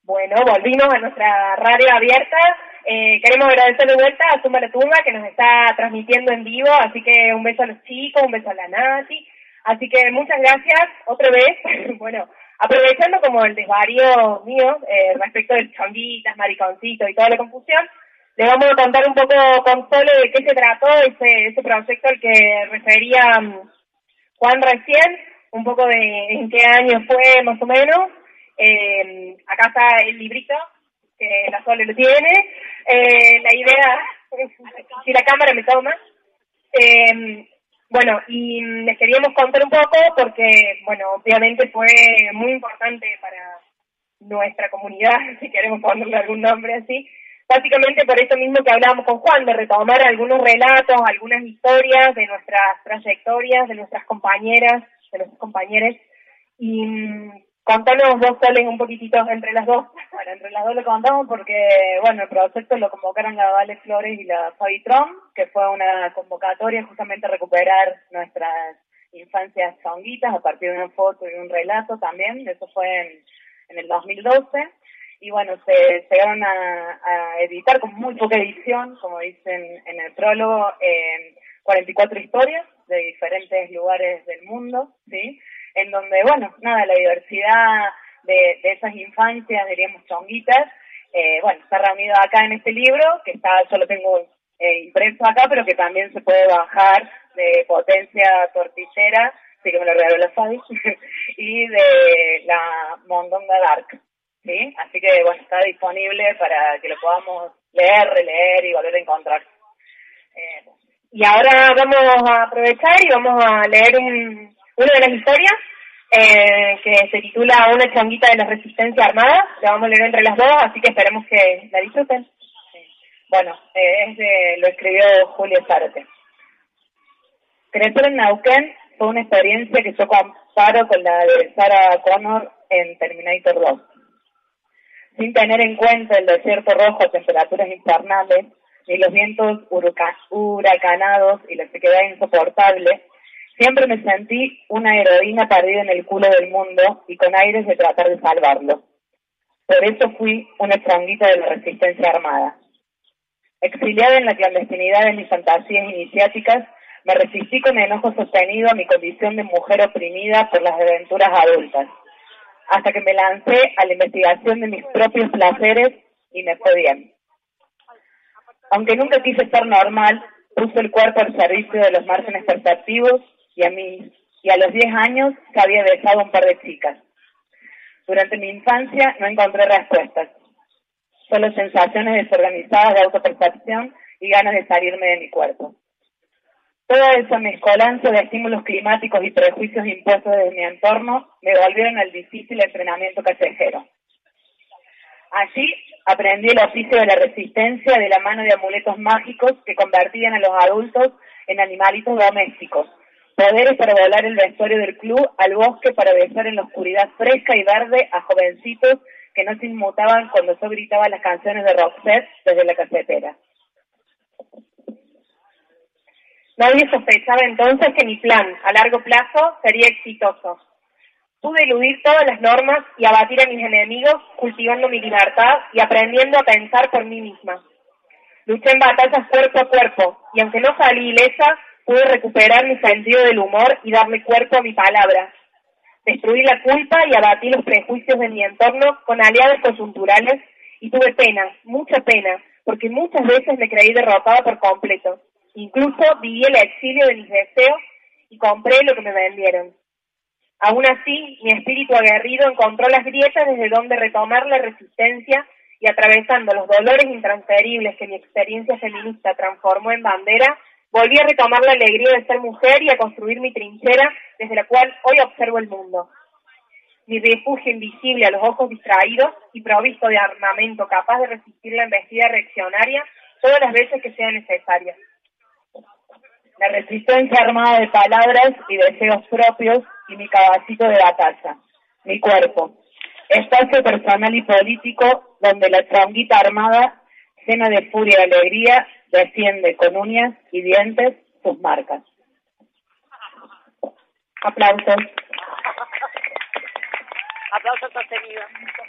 Bueno, volvimos a nuestra radio abierta. Queremos agradecer de vuelta a Zumba la Tumba que nos está transmitiendo en vivo, así que un beso a los chicos, un beso a la Nati. Así que muchas gracias otra vez. Bueno, aprovechando como el desvarío mío respecto del chonguitas, mariconcito y toda la confusión, le vamos a contar un poco con Sole de qué se trató ese proyecto al que refería Juan recién, un poco de en qué año fue más o menos. Acá está el librito, que la Sole lo tiene. La idea, si la cámara me toma. Bueno, y les queríamos contar un poco porque, bueno, obviamente fue muy importante para nuestra comunidad, si queremos ponerle algún nombre así. Básicamente por eso mismo que hablábamos con Juan, de retomar algunos relatos, algunas historias de nuestras trayectorias, de nuestras compañeras, de nuestros compañeros. Y contanos vos, Soles, un poquitito entre las dos. Bueno, entre las dos lo contamos porque, bueno, el proyecto lo convocaron la Vale Flores y la Fabi Trom, que fue una convocatoria justamente a recuperar nuestras infancias chonguitas a partir de una foto y un relato también. Eso fue en el 2012. Y bueno, se llegaron a editar con muy poca edición, como dicen en el prólogo, 44 historias de diferentes lugares del mundo, ¿sí? En donde, bueno, nada, la diversidad de esas infancias, diríamos chonguitas, bueno, está reunido acá en este libro, que está, yo lo tengo impreso acá, pero que también se puede bajar de Potencia Tortillera, así que me lo regaló la Fabi, y de la Mondonga Dark, ¿sí? Así que, bueno, está disponible para que lo podamos leer, releer y volver a encontrar. Y ahora vamos a aprovechar y vamos a leer una de las historias que se titula Una chonguita de la Resistencia Armada. La vamos a leer entre las dos, así que esperemos que la disfruten. Sí. Bueno, lo escribió Julio Zárate. Crecer en Neuquén fue una experiencia que yo comparo con la de Sarah Connor en Terminator 2. Sin tener en cuenta el desierto rojo a temperaturas infernales, ni los vientos huracanados y la sequedad insoportable, siempre me sentí una heroína perdida en el culo del mundo y con aires de tratar de salvarlo. Por eso fui una chonguita de la resistencia armada. Exiliada en la clandestinidad de mis fantasías iniciáticas, me resistí con enojo sostenido a mi condición de mujer oprimida por las aventuras adultas, hasta que me lancé a la investigación de mis propios placeres y me fue bien. Aunque nunca quise ser normal, puse el cuerpo al servicio de los márgenes perceptivos y a los 10 años ya había besado a un par de chicas. Durante mi infancia no encontré respuestas, solo sensaciones desorganizadas de autopercepción y ganas de salirme de mi cuerpo. Toda esa mezcolanza de estímulos climáticos y prejuicios impuestos desde mi entorno me volvieron al difícil entrenamiento callejero. Allí aprendí el oficio de la resistencia de la mano de amuletos mágicos que convertían a los adultos en animalitos domésticos, poderes para volar el vestuario del club al bosque para besar en la oscuridad fresca y verde a jovencitos que no se inmutaban cuando yo gritaba las canciones de Roxette desde la casetera. Nadie sospechaba entonces que mi plan, a largo plazo, sería exitoso. Pude eludir todas las normas y abatir a mis enemigos, cultivando mi libertad y aprendiendo a pensar por mí misma. Luché en batallas cuerpo a cuerpo, y aunque no salí ilesa, pude recuperar mi sentido del humor y darle cuerpo a mi palabra. Destruí la culpa y abatí los prejuicios de mi entorno con aliados coyunturales, y tuve pena, mucha pena, porque muchas veces me creí derrotada por completo. Incluso viví el exilio de mis deseos y compré lo que me vendieron. Aún así, mi espíritu aguerrido encontró las grietas desde donde retomar la resistencia y atravesando los dolores intransferibles que mi experiencia feminista transformó en bandera, volví a retomar la alegría de ser mujer y a construir mi trinchera desde la cual hoy observo el mundo. Mi refugio invisible a los ojos distraídos y provisto de armamento capaz de resistir la embestida reaccionaria todas las veces que sea necesaria. La resistencia armada de palabras y deseos propios y mi caballito de batalla, mi cuerpo, espacio personal y político donde la chonguita armada, llena de furia y alegría, defiende con uñas y dientes sus marcas. Aplausos. Aplausos sostenidos.